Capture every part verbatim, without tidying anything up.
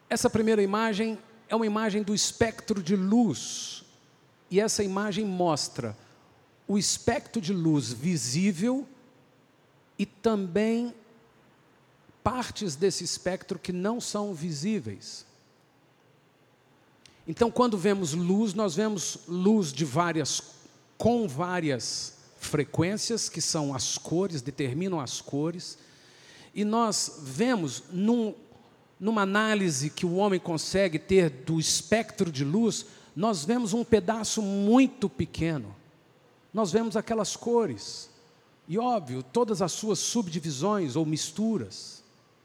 Essa primeira imagem é uma imagem do espectro de luz. E essa imagem mostra o espectro de luz visível e também partes desse espectro que não são visíveis. Então, quando vemos luz, nós vemos luz de várias, com várias frequências, que são as cores, determinam as cores. E nós vemos, num, numa análise que o homem consegue ter do espectro de luz, nós vemos um pedaço muito pequeno. Nós vemos aquelas cores. E, óbvio, todas as suas subdivisões ou misturas.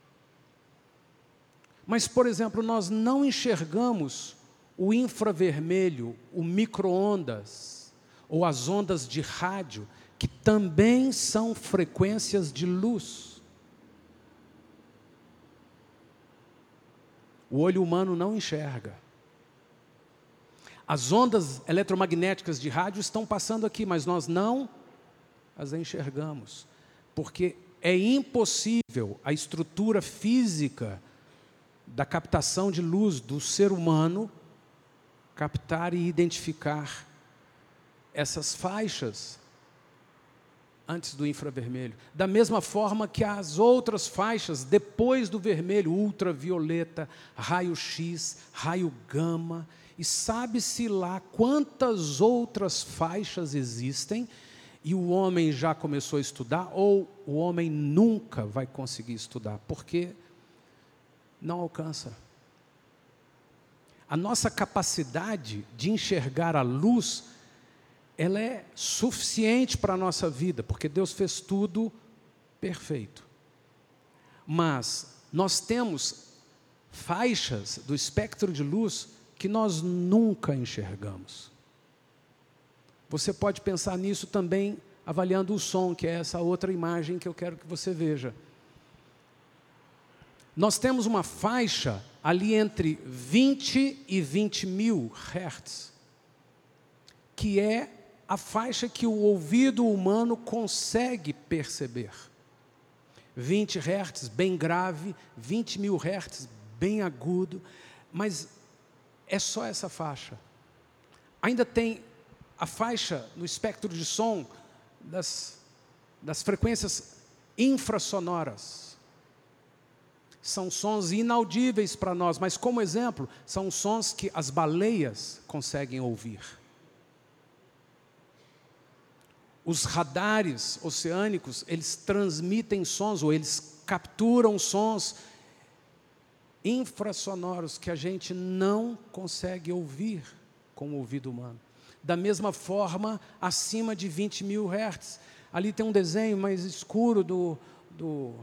Mas, por exemplo, nós não enxergamos o infravermelho, o micro-ondas, ou as ondas de rádio, que também são frequências de luz. O olho humano não enxerga. As ondas eletromagnéticas de rádio estão passando aqui, mas nós não as enxergamos, porque é impossível a estrutura física da captação de luz do ser humano captar e identificar essas faixas antes do infravermelho. Da mesma forma que as outras faixas depois do vermelho, ultravioleta, raio-x, raio gama, e sabe-se lá quantas outras faixas existem, e o homem já começou a estudar, ou o homem nunca vai conseguir estudar, porque não alcança. A nossa capacidade de enxergar a luz, ela é suficiente para a nossa vida, porque Deus fez tudo perfeito. Mas nós temos faixas do espectro de luz que nós nunca enxergamos. Você pode pensar nisso também avaliando o som, que é essa outra imagem que eu quero que você veja. Nós temos uma faixa ali entre vinte e vinte mil hertz, que é a faixa que o ouvido humano consegue perceber. vinte hertz, bem grave, vinte mil hertz, bem agudo, mas é só essa faixa. Ainda tem a faixa no espectro de som das, das frequências infrassonoras. São sons inaudíveis para nós, mas como exemplo, são sons que as baleias conseguem ouvir. Os radares oceânicos, eles transmitem sons, ou eles capturam sons infrassonoros que a gente não consegue ouvir com o ouvido humano. Da mesma forma, acima de vinte mil hertz. Ali tem um desenho mais escuro do, do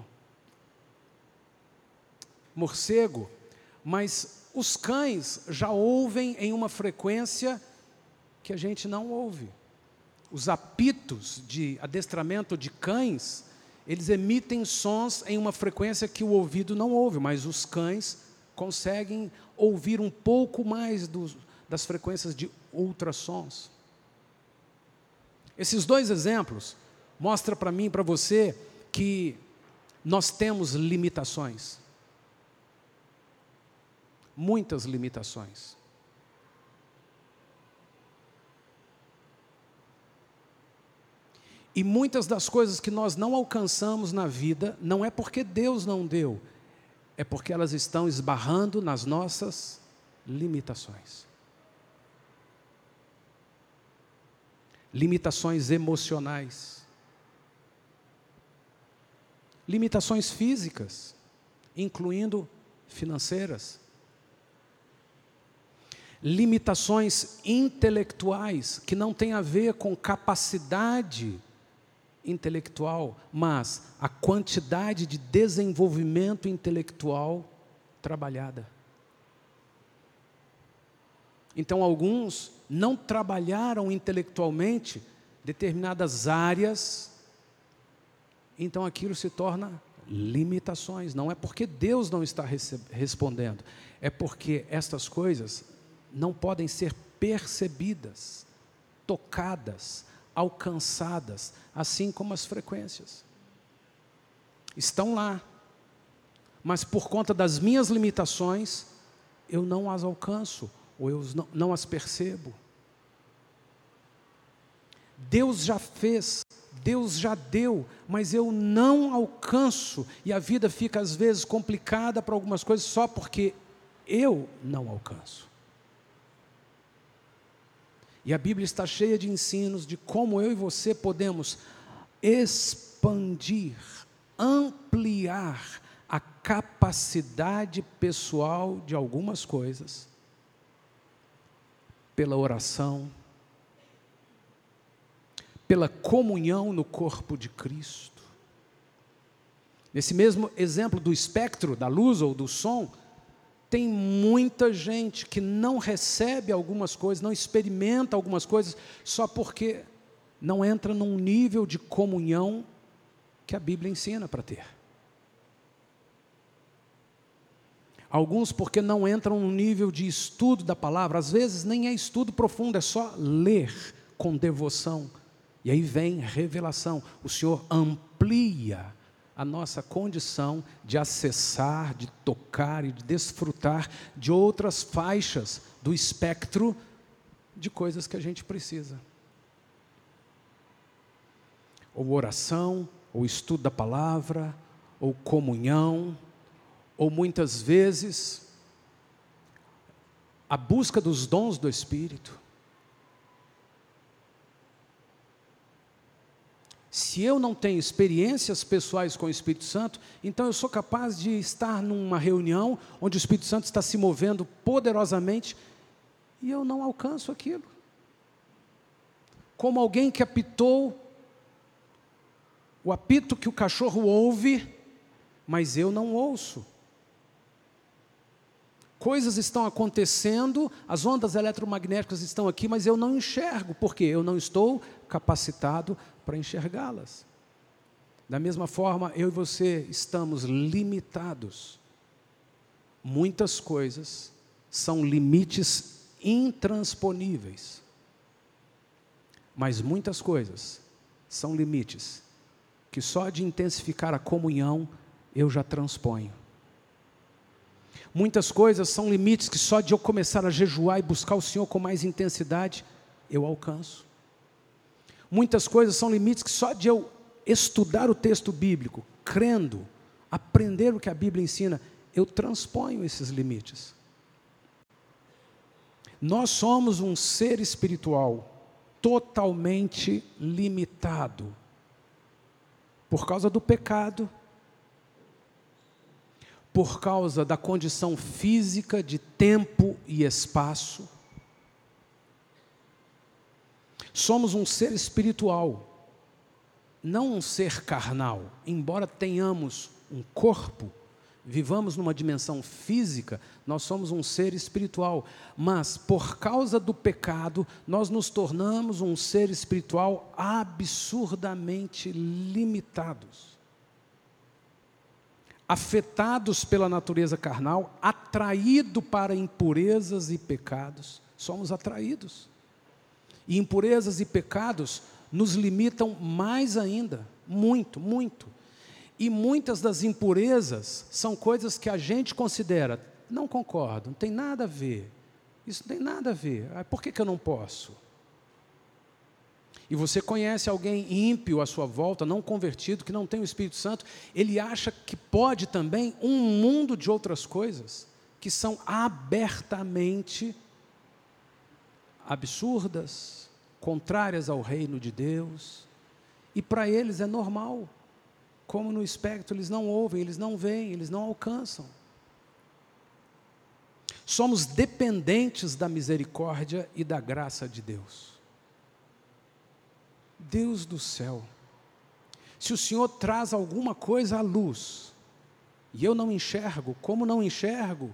morcego, mas os cães já ouvem em uma frequência que a gente não ouve. Os apitos de adestramento de cães, eles emitem sons em uma frequência que o ouvido não ouve, mas os cães conseguem ouvir um pouco mais dos, das frequências de ultrassons. Esses dois exemplos mostram para mim e para você que nós temos limitações. Muitas limitações. E muitas das coisas que nós não alcançamos na vida, não é porque Deus não deu, é porque elas estão esbarrando nas nossas limitações. Limitações emocionais. Limitações físicas, incluindo financeiras. Limitações intelectuais, que não têm a ver com capacidade intelectual, mas a quantidade de desenvolvimento intelectual trabalhada. Então, alguns não trabalharam intelectualmente determinadas áreas, então aquilo se torna limitações. Não é porque Deus não está respondendo, é porque estas coisas não podem ser percebidas, tocadas, alcançadas, assim como as frequências. Estão lá, mas por conta das minhas limitações, eu não as alcanço, ou eu não, não as percebo. Deus já fez, Deus já deu, mas eu não alcanço, e a vida fica às vezes complicada para algumas coisas só porque eu não alcanço. E a Bíblia está cheia de ensinos de como eu e você podemos expandir, ampliar a capacidade pessoal de algumas coisas, pela oração, pela comunhão no corpo de Cristo. Nesse mesmo exemplo do espectro, da luz ou do som, tem muita gente que não recebe algumas coisas, não experimenta algumas coisas, só porque não entra num nível de comunhão que a Bíblia ensina para ter. Alguns porque não entram num nível de estudo da palavra, às vezes nem é estudo profundo, é só ler com devoção. E aí vem revelação. O Senhor amplia a nossa condição de acessar, de tocar e de desfrutar de outras faixas do espectro de coisas que a gente precisa. Ou oração, ou estudo da palavra, ou comunhão, ou muitas vezes a busca dos dons do Espírito. Se eu não tenho experiências pessoais com o Espírito Santo, então eu sou capaz de estar numa reunião onde o Espírito Santo está se movendo poderosamente e eu não alcanço aquilo. Como alguém que apitou o apito que o cachorro ouve, mas eu não ouço. Coisas estão acontecendo, as ondas eletromagnéticas estão aqui, mas eu não enxergo, porque eu não estou capacitado para enxergá-las. Da mesma forma, eu e você estamos limitados. Muitas coisas são limites intransponíveis, mas muitas coisas são limites que só de intensificar a comunhão eu já transponho. Muitas coisas são limites que só de eu começar a jejuar e buscar o Senhor com mais intensidade, eu alcanço. Muitas coisas são limites que só de eu estudar o texto bíblico, crendo, aprender o que a Bíblia ensina, eu transponho esses limites. Nós somos um ser espiritual totalmente limitado por causa do pecado, por causa da condição física de tempo e espaço. Somos um ser espiritual, não um ser carnal. Embora tenhamos um corpo, vivamos numa dimensão física, nós somos um ser espiritual. Mas, por causa do pecado, nós nos tornamos um ser espiritual absurdamente limitados. Afetados pela natureza carnal, atraído para impurezas e pecados, somos atraídos. E impurezas e pecados nos limitam mais ainda, muito, muito. E muitas das impurezas são coisas que a gente considera, não concordo, não tem nada a ver, isso não tem nada a ver, por que que eu não posso? E você conhece alguém ímpio à sua volta, não convertido, que não tem o Espírito Santo, ele acha que pode também um mundo de outras coisas, que são abertamente absurdas, contrárias ao reino de Deus, e para eles é normal, como no espectro, eles não ouvem, eles não veem, eles não alcançam. Somos dependentes da misericórdia e da graça de Deus. Deus do céu, se o Senhor traz alguma coisa à luz, e eu não enxergo, como não enxergo?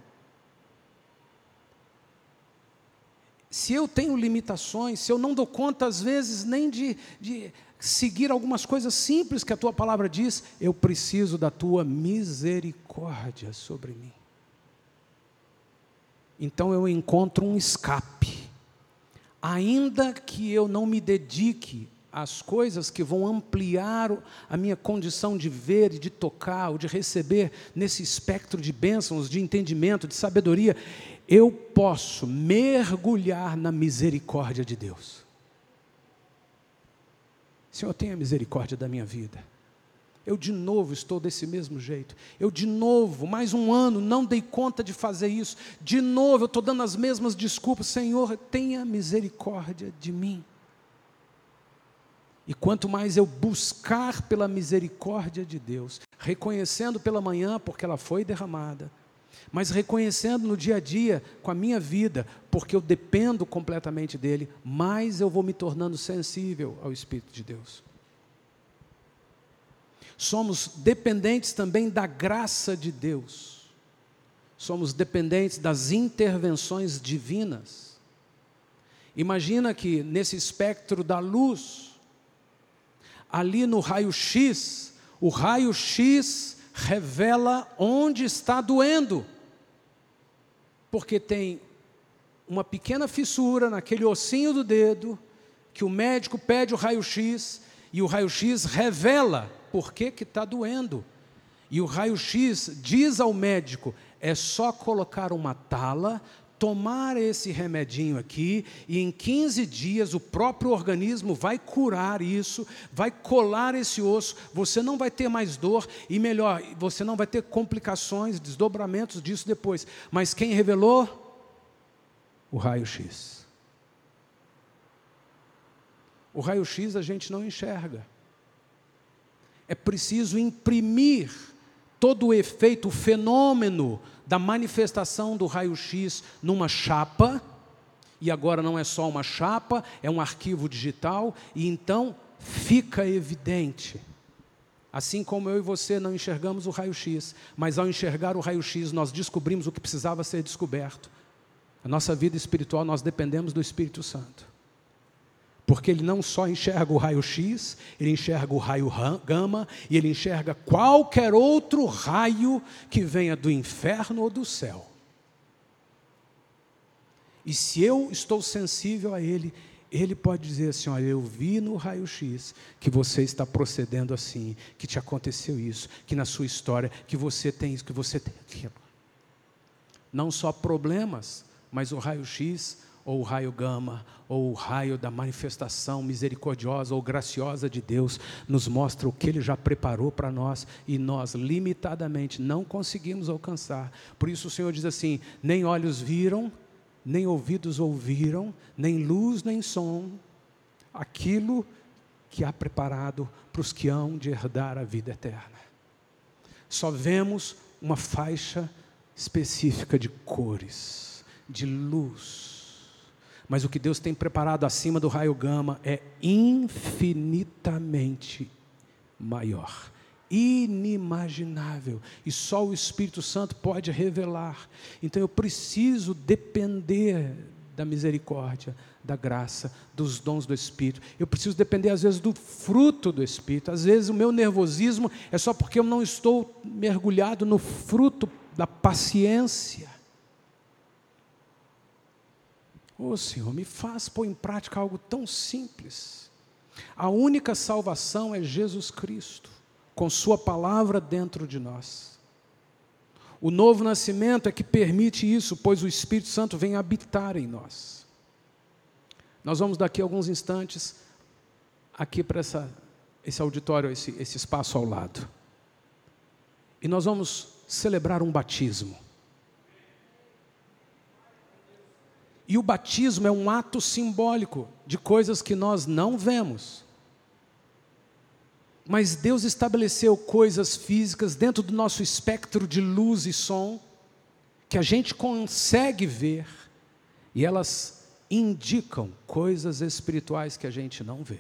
Se eu tenho limitações, se eu não dou conta às vezes nem de, de seguir algumas coisas simples que a Tua palavra diz, eu preciso da Tua misericórdia sobre mim. Então eu encontro um escape, ainda que eu não me dedique as coisas que vão ampliar a minha condição de ver e de tocar, ou de receber nesse espectro de bênçãos, de entendimento, de sabedoria, eu posso mergulhar na misericórdia de Deus. Senhor, tenha misericórdia da minha vida. Eu de novo estou desse mesmo jeito. Eu de novo, mais um ano, não dei conta de fazer isso. De novo, eu estou dando as mesmas desculpas. Senhor, tenha misericórdia de mim. E quanto mais eu buscar pela misericórdia de Deus, reconhecendo pela manhã porque ela foi derramada, mas reconhecendo no dia a dia com a minha vida, porque eu dependo completamente dele, mais eu vou me tornando sensível ao Espírito de Deus. Somos dependentes também da graça de Deus. Somos dependentes das intervenções divinas. Imagina que nesse espectro da luz, ali no raio-x, o raio-x revela onde está doendo. Porque tem uma pequena fissura naquele ossinho do dedo, que o médico pede o raio-x, e o raio-x revela por que que está doendo. E o raio-x diz ao médico, é só colocar uma tala, tomar esse remedinho aqui, e em quinze dias o próprio organismo vai curar isso, vai colar esse osso, você não vai ter mais dor, e melhor, você não vai ter complicações, desdobramentos disso depois. Mas quem revelou? O raio-x. O raio-x a gente não enxerga. É preciso imprimir todo o efeito, o fenômeno da manifestação do raio-x numa chapa, e agora não é só uma chapa, é um arquivo digital, e então fica evidente. Assim como eu e você não enxergamos o raio-x, mas ao enxergar o raio-x nós descobrimos o que precisava ser descoberto. A nossa vida espiritual, nós dependemos do Espírito Santo. Porque ele não só enxerga o raio-x, ele enxerga o raio gama, e ele enxerga qualquer outro raio que venha do inferno ou do céu. E se eu estou sensível a ele, ele pode dizer assim, olha, eu vi no raio-x que você está procedendo assim, que te aconteceu isso, que na sua história, que você tem isso, que você tem aquilo. Não só problemas, mas o raio-x, ou o raio gama, ou o raio da manifestação misericordiosa ou graciosa de Deus, nos mostra o que Ele já preparou para nós, e nós limitadamente não conseguimos alcançar. Por isso o Senhor diz assim, nem olhos viram, nem ouvidos ouviram, nem luz, nem som, aquilo que há preparado para os que hão de herdar a vida eterna. Só vemos uma faixa específica de cores, de luz. Mas o que Deus tem preparado acima do raio gama é infinitamente maior, inimaginável, e só o Espírito Santo pode revelar. Então eu preciso depender da misericórdia, da graça, dos dons do Espírito. Eu preciso depender às vezes do fruto do Espírito. Às vezes o meu nervosismo é só porque eu não estou mergulhado no fruto da paciência. Ô Senhor, me faz pôr em prática algo tão simples. A única salvação é Jesus Cristo, com sua palavra dentro de nós. O novo nascimento é que permite isso, pois o Espírito Santo vem habitar em nós. Nós vamos daqui a alguns instantes, aqui para essa, esse auditório, esse, esse espaço ao lado. E nós vamos celebrar um batismo. E o batismo é um ato simbólico de coisas que nós não vemos. Mas Deus estabeleceu coisas físicas dentro do nosso espectro de luz e som, que a gente consegue ver, e elas indicam coisas espirituais que a gente não vê.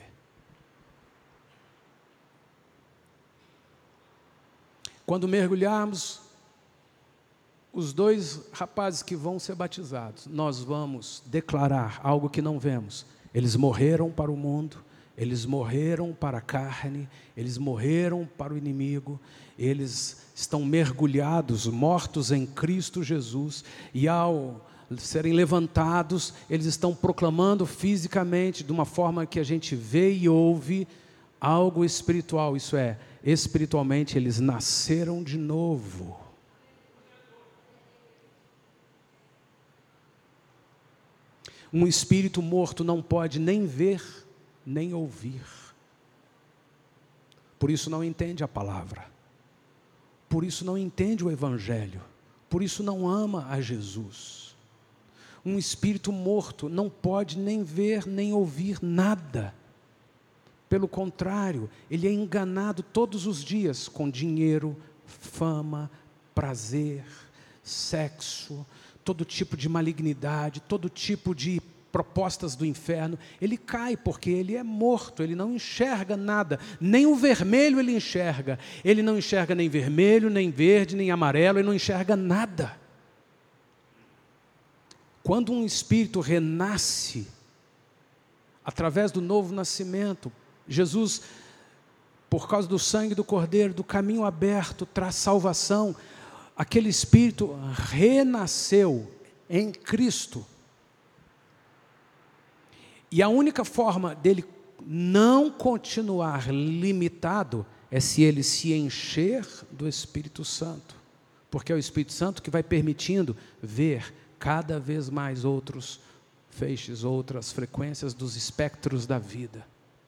Quando mergulharmos, os dois rapazes que vão ser batizados, nós vamos declarar algo que não vemos. Eles morreram para o mundo, eles morreram para a carne, eles morreram para o inimigo, eles estão mergulhados, mortos em Cristo Jesus, e ao serem levantados, eles estão proclamando fisicamente, de uma forma que a gente vê e ouve, algo espiritual, isso é, espiritualmente eles nasceram de novo. Um espírito morto não pode nem ver, nem ouvir. Por isso não entende a palavra. Por isso não entende o Evangelho. Por isso não ama a Jesus. Um espírito morto não pode nem ver, nem ouvir nada. Pelo contrário, ele é enganado todos os dias com dinheiro, fama, prazer, sexo, todo tipo de malignidade, todo tipo de propostas do inferno. Ele cai porque ele é morto, ele não enxerga nada, nem o vermelho ele enxerga. Ele não enxerga nem vermelho, nem verde, nem amarelo, ele não enxerga nada. Quando um espírito renasce, através do novo nascimento, Jesus, por causa do sangue do Cordeiro, do caminho aberto, traz salvação. Aquele espírito renasceu em Cristo. E a única forma dele não continuar limitado é se ele se encher do Espírito Santo. Porque é o Espírito Santo que vai permitindo ver cada vez mais outros feixes, outras frequências dos espectros da vida.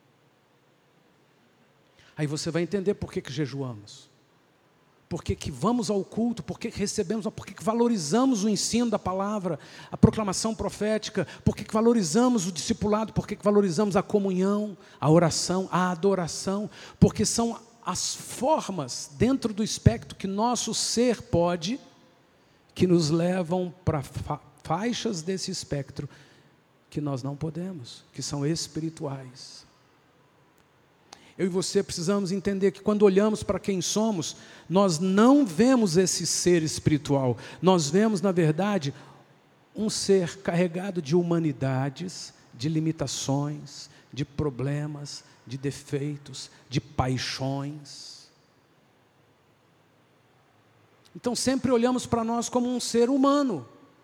Aí você vai entender por que que jejuamos. Por que que vamos ao culto, por que que recebemos, por que que valorizamos o ensino da palavra, a proclamação profética, por que que valorizamos o discipulado, por que que valorizamos a comunhão, a oração, a adoração, porque são as formas dentro do espectro que nosso ser pode, que nos levam para fa- faixas desse espectro que nós não podemos, que são espirituais. Eu e você precisamos entender que quando olhamos para quem somos, nós não vemos esse ser espiritual. Nós vemos, na verdade, um ser carregado de humanidades, de limitações, de problemas, de defeitos, de paixões. Então sempre olhamos para nós como um ser humano,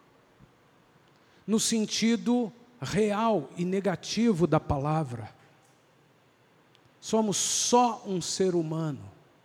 no sentido real e negativo da palavra. Somos só um ser humano.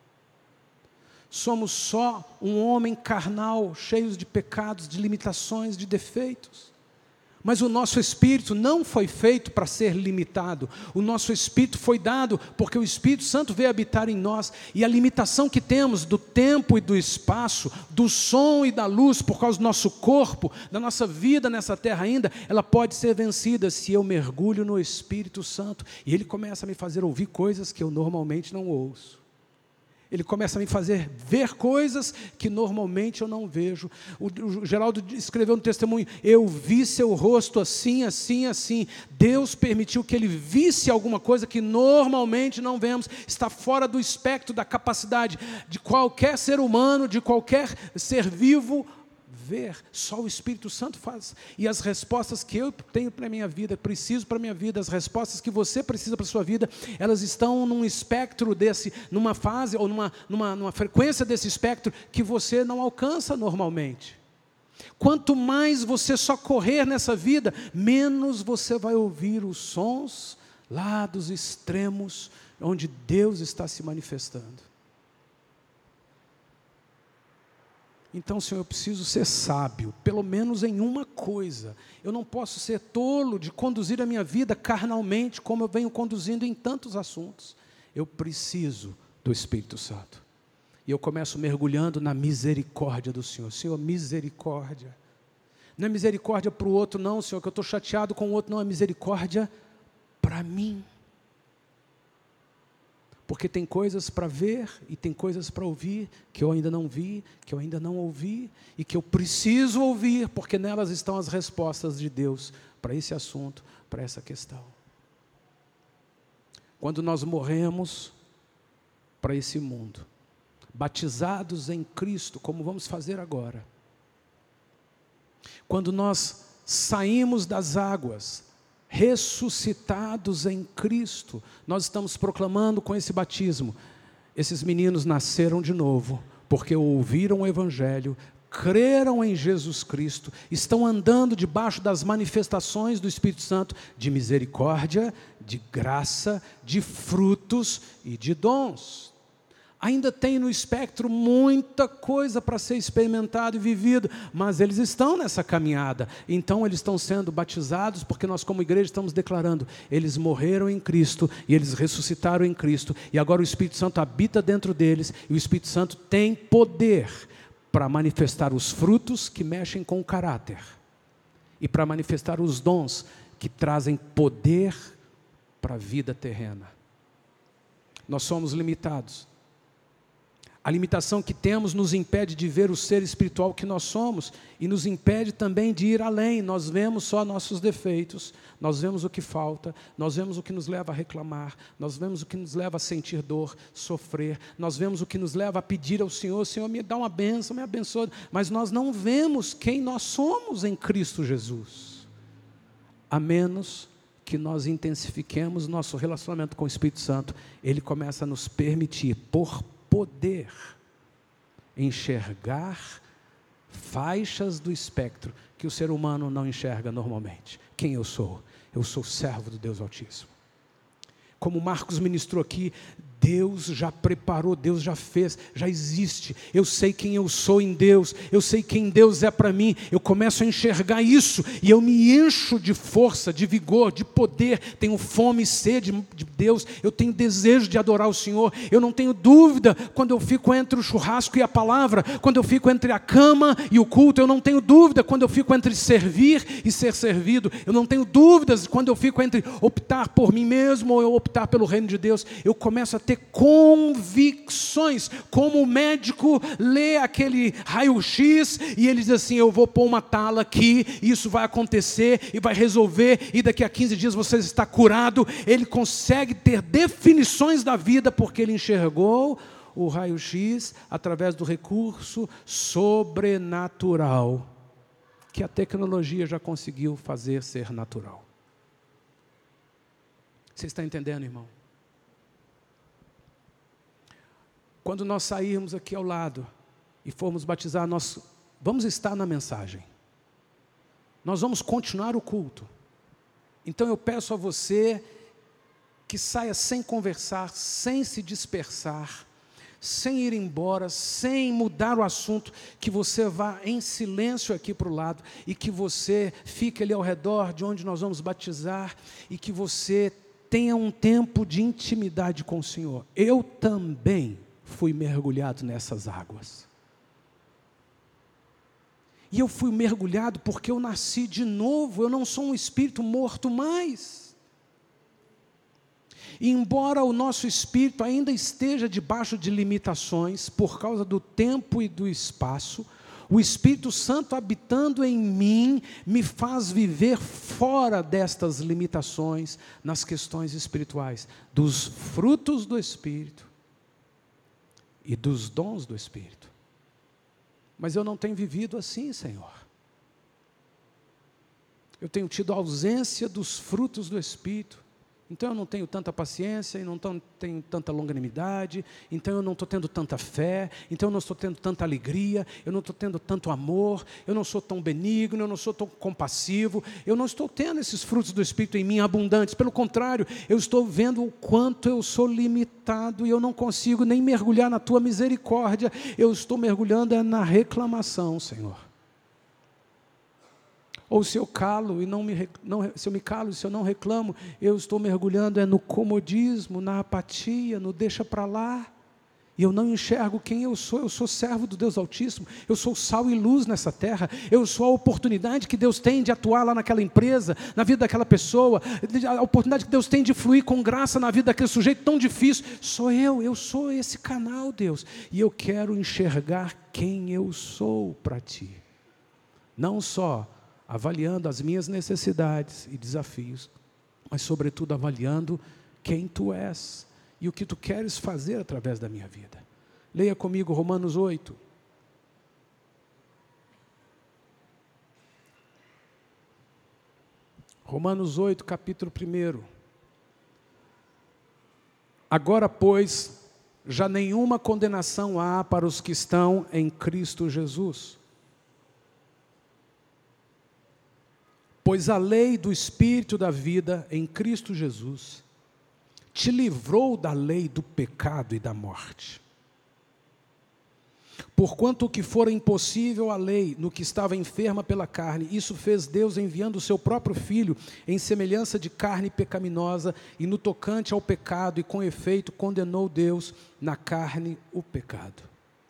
Somos só um homem carnal, cheio de pecados, de limitações, de defeitos. Mas o nosso espírito não foi feito para ser limitado. O nosso espírito foi dado porque o Espírito Santo veio habitar em nós. E a limitação que temos do tempo e do espaço, do som e da luz, por causa do nosso corpo, da nossa vida nessa terra ainda, ela pode ser vencida se eu mergulho no Espírito Santo. E Ele começa a me fazer ouvir coisas que eu normalmente não ouço. Ele começa a me fazer ver coisas que normalmente eu não vejo. O, o Geraldo escreveu no testemunho: eu vi seu rosto assim, assim, assim. Deus permitiu que ele visse alguma coisa que normalmente não vemos. Está fora do espectro da capacidade de qualquer ser humano, de qualquer ser vivo ver. Só o Espírito Santo faz. E as respostas que eu tenho para a minha vida, preciso para a minha vida, as respostas que você precisa para a sua vida, elas estão num espectro desse, numa fase ou numa, numa, numa frequência desse espectro que você não alcança normalmente. Quanto mais você só correr nessa vida, menos você vai ouvir os sons lá dos extremos onde Deus está se manifestando. Então, Senhor, eu preciso ser sábio, pelo menos em uma coisa. Eu não posso ser tolo de conduzir a minha vida carnalmente, como eu venho conduzindo em tantos assuntos. Eu preciso do Espírito Santo. E eu começo mergulhando na misericórdia do Senhor. Senhor, misericórdia. Não é misericórdia para o outro, não, Senhor, que eu estou chateado com o outro, não, é misericórdia para mim. Porque tem coisas para ver e tem coisas para ouvir que eu ainda não vi, que eu ainda não ouvi e que eu preciso ouvir, porque nelas estão as respostas de Deus para esse assunto, para essa questão. Quando nós morremos para esse mundo, batizados em Cristo, como vamos fazer agora, quando nós saímos das águas, ressuscitados em Cristo, nós estamos proclamando com esse batismo: esses meninos nasceram de novo, porque ouviram o Evangelho, creram em Jesus Cristo, estão andando debaixo das manifestações do Espírito Santo de misericórdia, de graça, de frutos e de dons. Ainda tem no espectro muita coisa para ser experimentado e vivido, mas eles estão nessa caminhada. Então eles estão sendo batizados, porque nós como igreja estamos declarando, eles morreram em Cristo e eles ressuscitaram em Cristo, e agora o Espírito Santo habita dentro deles, e o Espírito Santo tem poder para manifestar os frutos que mexem com o caráter, e para manifestar os dons que trazem poder para a vida terrena. Nós somos limitados. A limitação que temos nos impede de ver o ser espiritual que nós somos e nos impede também de ir além. Nós vemos só nossos defeitos, nós vemos o que falta, nós vemos o que nos leva a reclamar, nós vemos o que nos leva a sentir dor, sofrer, nós vemos o que nos leva a pedir ao Senhor, Senhor, me dá uma bênção, me abençoa, mas nós não vemos quem nós somos em Cristo Jesus, a menos que nós intensifiquemos nosso relacionamento com o Espírito Santo. Ele começa a nos permitir, por poder, enxergar faixas do espectro que o ser humano não enxerga normalmente. Quem eu sou? Eu sou servo do Deus Altíssimo. Como Marcos ministrou aqui, Deus já preparou, Deus já fez, já existe. Eu sei quem eu sou em Deus, eu sei quem Deus é para mim. Eu começo a enxergar isso e eu me encho de força, de vigor, de poder. Tenho fome e sede de Deus, eu tenho desejo de adorar o Senhor. Eu não tenho dúvida quando eu fico entre o churrasco e a palavra, quando eu fico entre a cama e o culto. Eu não tenho dúvida quando eu fico entre servir e ser servido. Eu não tenho dúvidas quando eu fico entre optar por mim mesmo ou eu optar pelo reino de Deus. Eu começo a ter convicções, como o médico lê aquele raio-x e ele diz assim, eu vou pôr uma tala aqui, isso vai acontecer e vai resolver, e daqui a quinze dias você está curado. Ele consegue ter definições da vida porque ele enxergou o raio-x através do recurso sobrenatural que a tecnologia já conseguiu fazer ser natural. Você está entendendo, irmão? Quando nós sairmos aqui ao lado e formos batizar, nós vamos estar na mensagem. Nós vamos continuar o culto. Então eu peço a você que saia sem conversar, sem se dispersar, sem ir embora, sem mudar o assunto, que você vá em silêncio aqui para o lado e que você fique ali ao redor de onde nós vamos batizar e que você tenha um tempo de intimidade com o Senhor. Eu também fui mergulhado nessas águas. E eu fui mergulhado porque eu nasci de novo, eu não sou um espírito morto mais. E embora o nosso espírito ainda esteja debaixo de limitações, por causa do tempo e do espaço, o Espírito Santo habitando em mim, me faz viver fora destas limitações, nas questões espirituais, dos frutos do Espírito e dos dons do Espírito. Mas eu não tenho vivido assim, Senhor. Eu tenho tido ausência dos frutos do Espírito. Então eu não tenho tanta paciência, e não tenho tanta longanimidade, então eu não estou tendo tanta fé, então eu não estou tendo tanta alegria, eu não estou tendo tanto amor, eu não sou tão benigno, eu não sou tão compassivo, eu não estou tendo esses frutos do Espírito em mim abundantes. Pelo contrário, eu estou vendo o quanto eu sou limitado e eu não consigo nem mergulhar na Tua misericórdia, eu estou mergulhando na reclamação, Senhor. Ou se eu calo e não me não, se eu me calo, se eu não reclamo, eu estou mergulhando é no comodismo, na apatia, no deixa para lá. E eu não enxergo quem eu sou. Eu sou servo do Deus Altíssimo. Eu sou sal e luz nessa terra. Eu sou a oportunidade que Deus tem de atuar lá naquela empresa, na vida daquela pessoa, a oportunidade que Deus tem de fluir com graça na vida daquele sujeito tão difícil. Sou eu, eu sou esse canal, Deus. E eu quero enxergar quem eu sou para Ti. Não só avaliando as minhas necessidades e desafios, mas sobretudo avaliando quem Tu és e o que Tu queres fazer através da minha vida. Leia comigo Romanos oito. Romanos oito, capítulo um. Agora, pois, já nenhuma condenação há para os que estão em Cristo Jesus, Pois a lei do Espírito da vida em Cristo Jesus te livrou da lei do pecado e da morte. Porquanto o que fora impossível à lei, no que estava enferma pela carne, isso fez Deus enviando o seu próprio Filho, em semelhança de carne pecaminosa, e no tocante ao pecado, e com efeito condenou Deus na carne o pecado,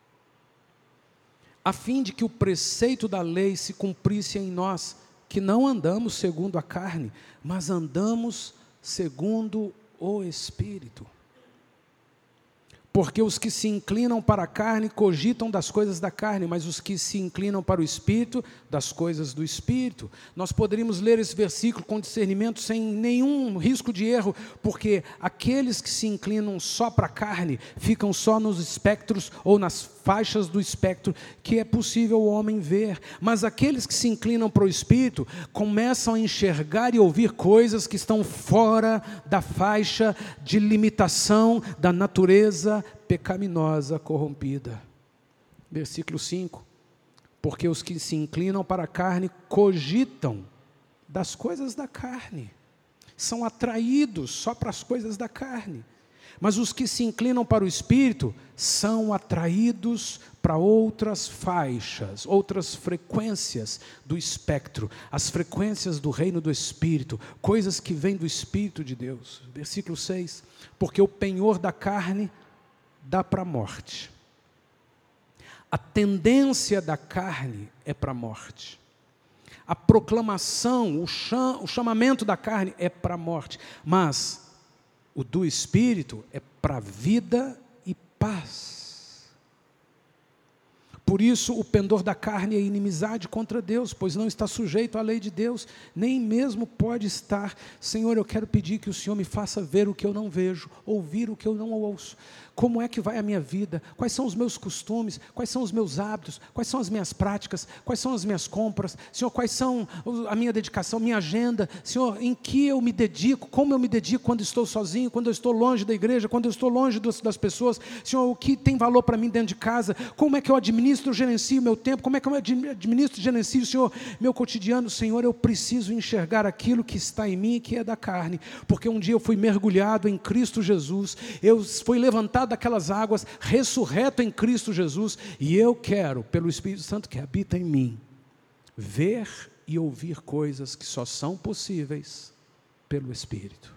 a fim de que o preceito da lei se cumprisse em nós, que não andamos segundo a carne, mas andamos segundo o Espírito. Porque os que se inclinam para a carne cogitam das coisas da carne, mas os que se inclinam para o Espírito, das coisas do Espírito. Nós poderíamos ler esse versículo com discernimento, sem nenhum risco de erro, porque aqueles que se inclinam só para a carne, ficam só nos espectros ou nas faixas do espectro que é possível o homem ver. Mas aqueles que se inclinam para o Espírito, começam a enxergar e ouvir coisas que estão fora da faixa de limitação da natureza pecaminosa, corrompida. Versículo cinco. Porque os que se inclinam para a carne cogitam das coisas da carne, são atraídos só para as coisas da carne. Mas os que se inclinam para o Espírito são atraídos para outras faixas, outras frequências do espectro, as frequências do reino do Espírito, coisas que vêm do Espírito de Deus. Versículo seis. Porque o penhor da carne dá para a morte. A tendência da carne é para a morte. A proclamação, o, cham, o chamamento da carne é para a morte. Mas o do Espírito é para a vida e paz. Por isso o pendor da carne é inimizade contra Deus, pois não está sujeito à lei de Deus, nem mesmo pode estar. Senhor, eu quero pedir que o Senhor me faça ver o que eu não vejo, ouvir o que eu não ouço. Como é que vai a minha vida? Quais são os meus costumes? Quais são os meus hábitos? Quais são as minhas práticas? Quais são as minhas compras? Senhor, quais são a minha dedicação, minha agenda? Senhor, em que eu me dedico? Como eu me dedico quando estou sozinho, quando eu estou longe da igreja, quando eu estou longe das pessoas? Senhor, o que tem valor para mim dentro de casa? Como é que eu administro, gerencio o meu tempo? Como é que eu administro, gerencio, Senhor, meu cotidiano? Senhor, eu preciso enxergar aquilo que está em mim e que é da carne, porque um dia eu fui mergulhado em Cristo Jesus, eu fui levantado daquelas águas, ressurreto em Cristo Jesus, e eu quero, pelo Espírito Santo que habita em mim, ver e ouvir coisas que só são possíveis pelo Espírito.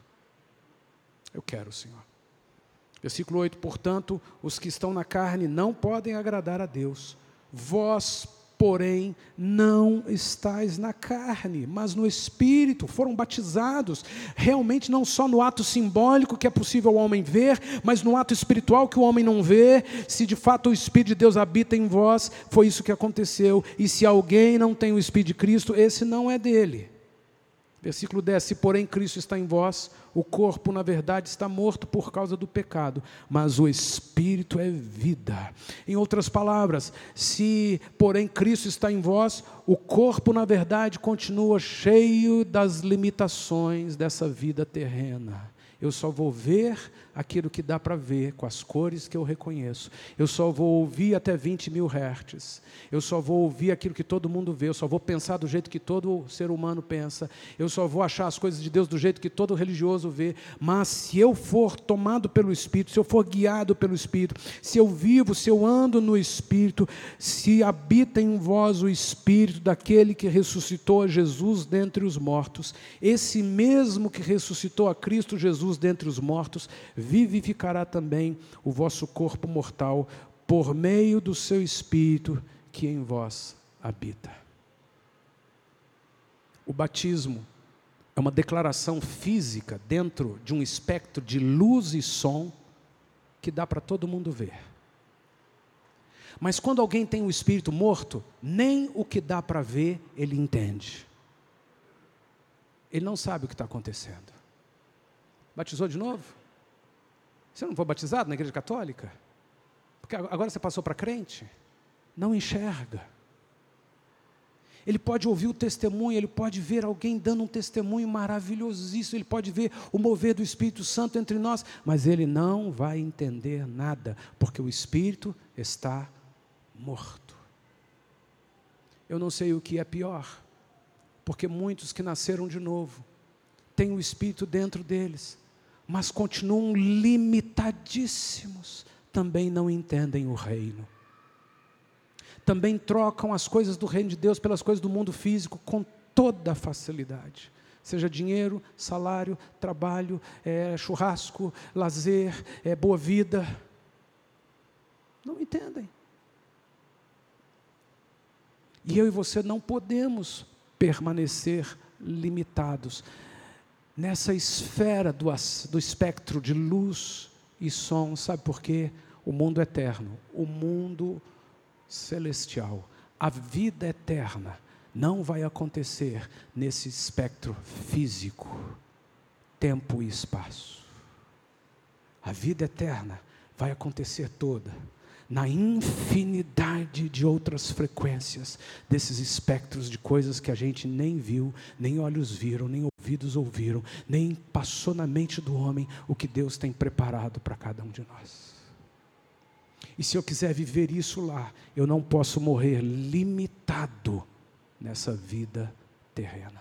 Eu quero, Senhor. Versículo oito, portanto, os que estão na carne não podem agradar a Deus. Vós, porém, não estáis na carne, mas no Espírito, foram batizados, realmente não só no ato simbólico que é possível o homem ver, mas no ato espiritual que o homem não vê. Se de fato o Espírito de Deus habita em vós, foi isso que aconteceu, e se alguém não tem o Espírito de Cristo, esse não é dele. Versículo dez, se porém Cristo está em vós, o corpo na verdade está morto por causa do pecado, mas o Espírito é vida. Em outras palavras, se porém Cristo está em vós, o corpo na verdade continua cheio das limitações dessa vida terrena. Eu só vou ver aquilo que dá para ver, com as cores que eu reconheço. Eu só vou ouvir até vinte mil hertz. Eu só vou ouvir aquilo que todo mundo vê. Eu só vou pensar do jeito que todo ser humano pensa. Eu só vou achar as coisas de Deus do jeito que todo religioso vê. Mas se eu for tomado pelo Espírito, se eu for guiado pelo Espírito, se eu vivo, se eu ando no Espírito, se habita em vós o Espírito daquele que ressuscitou a Jesus dentre os mortos, esse mesmo que ressuscitou a Cristo Jesus dentre os mortos, vivificará também o vosso corpo mortal por meio do seu Espírito que em vós habita. O batismo é uma declaração física dentro de um espectro de luz e som que dá para todo mundo ver. Mas quando alguém tem o espírito morto, nem o que dá para ver ele entende. Ele não sabe o que está acontecendo. Batizou de novo? Você não foi batizado na igreja católica? Porque agora você passou para crente? Não enxerga. Ele pode ouvir o testemunho, ele pode ver alguém dando um testemunho maravilhosíssimo, ele pode ver o mover do Espírito Santo entre nós, mas ele não vai entender nada, porque o Espírito está morto. Eu não sei o que é pior, Porque muitos que nasceram de novo têm o Espírito dentro deles, mas continuam limitadíssimos, também não entendem o reino. Também trocam as coisas do reino de Deus pelas coisas do mundo físico com toda facilidade. Seja dinheiro, salário, trabalho, é, churrasco, lazer, é, boa vida. Não entendem. E eu e você não podemos permanecer limitados nessa esfera do, do espectro de luz e som. Sabe por quê? O mundo eterno, o mundo celestial, a vida eterna não vai acontecer nesse espectro físico, tempo e espaço. A vida eterna vai acontecer toda na infinidade de outras frequências, desses espectros de coisas que a gente nem viu, nem olhos viram, nem ouvidos ouviram, nem passou na mente do homem o que Deus tem preparado para cada um de nós. E se eu quiser viver isso lá, eu não posso morrer limitado nessa vida terrena.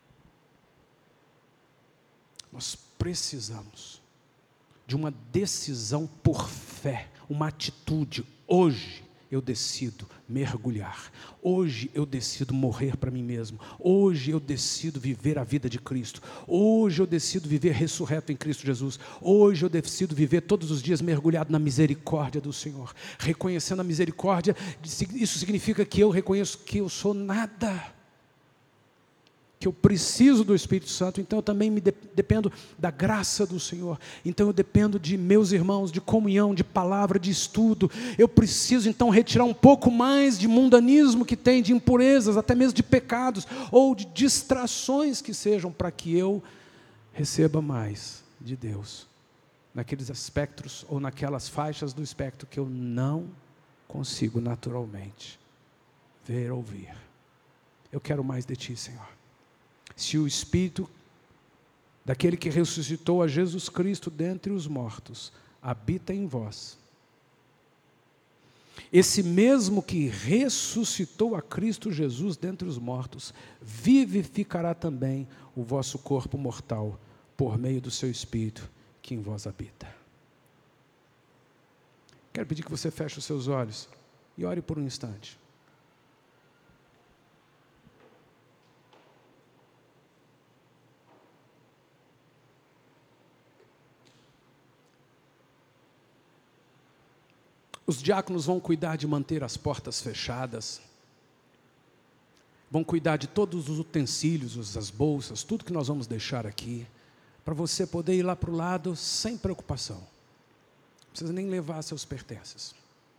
Nós precisamos de uma decisão por fé, uma atitude. Hoje eu decido mergulhar. Hoje eu decido morrer para mim mesmo. Hoje eu decido viver a vida de Cristo. Hoje eu decido viver ressurreto em Cristo Jesus. Hoje eu decido viver todos os dias mergulhado na misericórdia do Senhor. Reconhecendo a misericórdia, isso significa que eu reconheço que eu sou nada, que eu preciso do Espírito Santo, então eu também me de, dependo da graça do Senhor, então eu dependo de meus irmãos, de comunhão, de palavra, de estudo. Eu preciso então retirar um pouco mais de mundanismo que tem, de impurezas, até mesmo de pecados, ou de distrações que sejam, para que eu receba mais de Deus, naqueles aspectos ou naquelas faixas do espectro que eu não consigo naturalmente ver ou ouvir. Eu quero mais de Ti, Senhor. Se o Espírito daquele que ressuscitou a Jesus Cristo dentre os mortos habita em vós, esse mesmo que ressuscitou a Cristo Jesus dentre os mortos, vivificará também o vosso corpo mortal, por meio do seu Espírito que em vós habita. Quero pedir que você feche os seus olhos e ore por um instante. Os diáconos vão cuidar de manter as portas fechadas, vão cuidar de todos os utensílios, as bolsas, tudo que nós vamos deixar aqui, para você poder ir lá para o lado sem preocupação. Não precisa nem levar seus pertences.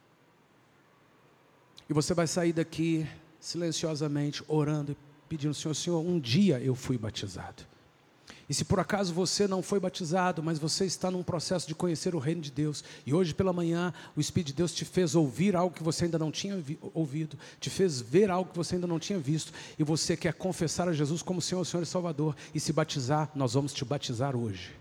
E você vai sair daqui silenciosamente, orando e pedindo: Senhor, Senhor, um dia eu fui batizado. E se por acaso você não foi batizado, mas você está num processo de conhecer o reino de Deus, e hoje pela manhã o Espírito de Deus te fez ouvir algo que você ainda não tinha vi- ouvido, te fez ver algo que você ainda não tinha visto, e você quer confessar a Jesus como Senhor, Senhor e Salvador, e se batizar, nós vamos te batizar hoje.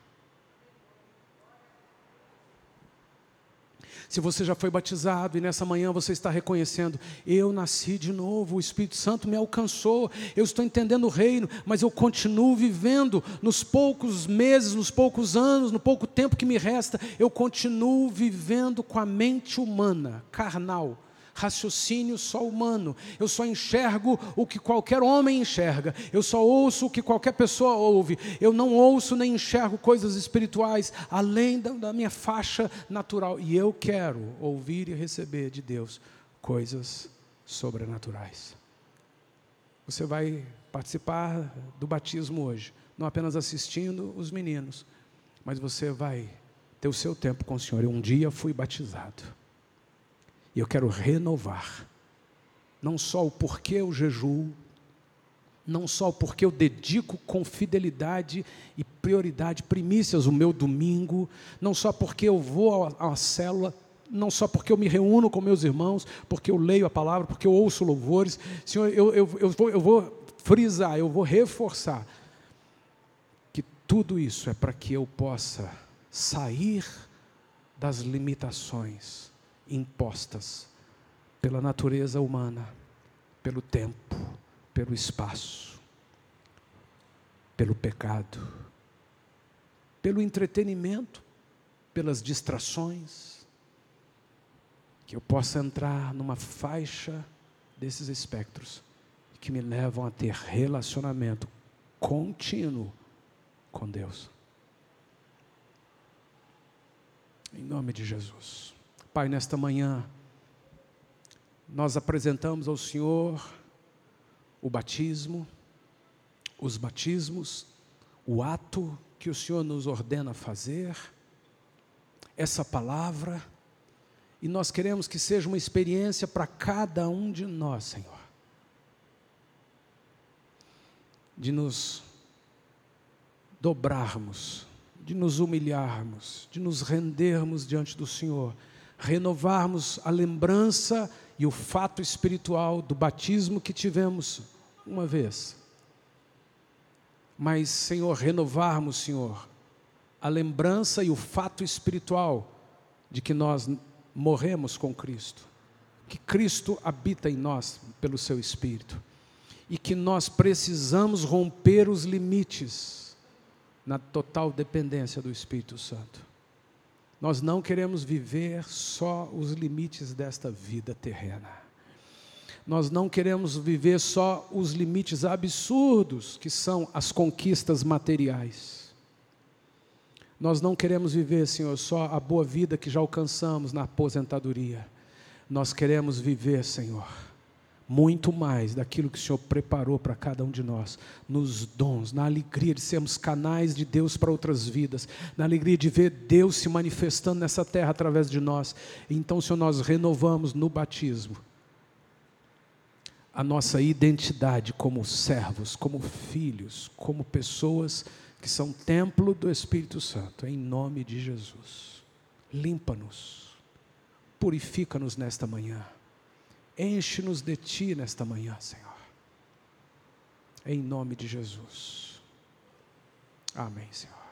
Se você já foi batizado e nessa manhã você está reconhecendo: eu nasci de novo, o Espírito Santo me alcançou, eu estou entendendo o reino, mas eu continuo vivendo nos poucos meses, nos poucos anos, no pouco tempo que me resta, eu continuo vivendo com a mente humana, carnal, raciocínio só humano. Eu só enxergo o que qualquer homem enxerga, eu só ouço o que qualquer pessoa ouve, eu não ouço nem enxergo coisas espirituais além da, da minha faixa natural, e eu quero ouvir e receber de Deus coisas sobrenaturais. Você vai participar do batismo hoje, não apenas assistindo os meninos, mas você vai ter o seu tempo com o Senhor. Eu um dia fui batizado, e eu quero renovar, não só o porquê eu jejuo, não só o porquê eu dedico com fidelidade e prioridade, primícias, o meu domingo, não só porque eu vou à célula, não só porque eu me reúno com meus irmãos, porque eu leio a palavra, porque eu ouço louvores. Senhor, eu, eu, eu, vou, eu vou frisar, eu vou reforçar, que tudo isso é para que eu possa sair das limitações impostas pela natureza humana, pelo tempo, pelo espaço, pelo pecado, pelo entretenimento, pelas distrações, que eu possa entrar numa faixa desses espectros que me levam a ter relacionamento contínuo com Deus. Em nome de Jesus. Pai, nesta manhã, nós apresentamos ao Senhor o batismo, os batismos, o ato que o Senhor nos ordena fazer, essa palavra, e nós queremos que seja uma experiência para cada um de nós, Senhor, de nos dobrarmos, de nos humilharmos, de nos rendermos diante do Senhor, renovarmos a lembrança e o fato espiritual do batismo que tivemos uma vez. Mas, Senhor, renovarmos, Senhor, a lembrança e o fato espiritual de que nós morremos com Cristo, que Cristo habita em nós pelo seu Espírito, e que nós precisamos romper os limites na total dependência do Espírito Santo. Nós não queremos viver só os limites desta vida terrena. Nós não queremos viver só os limites absurdos que são as conquistas materiais. Nós não queremos viver, Senhor, só a boa vida que já alcançamos na aposentadoria. Nós queremos viver, Senhor, muito mais daquilo que o Senhor preparou para cada um de nós, nos dons, na alegria de sermos canais de Deus para outras vidas, na alegria de ver Deus se manifestando nessa terra através de nós. Então, Senhor, nós renovamos no batismo a nossa identidade como servos, como filhos, como pessoas que são templo do Espírito Santo, em nome de Jesus. Limpa-nos, purifica-nos nesta manhã. Enche-nos de Ti nesta manhã, Senhor. Em nome de Jesus. Amém, Senhor.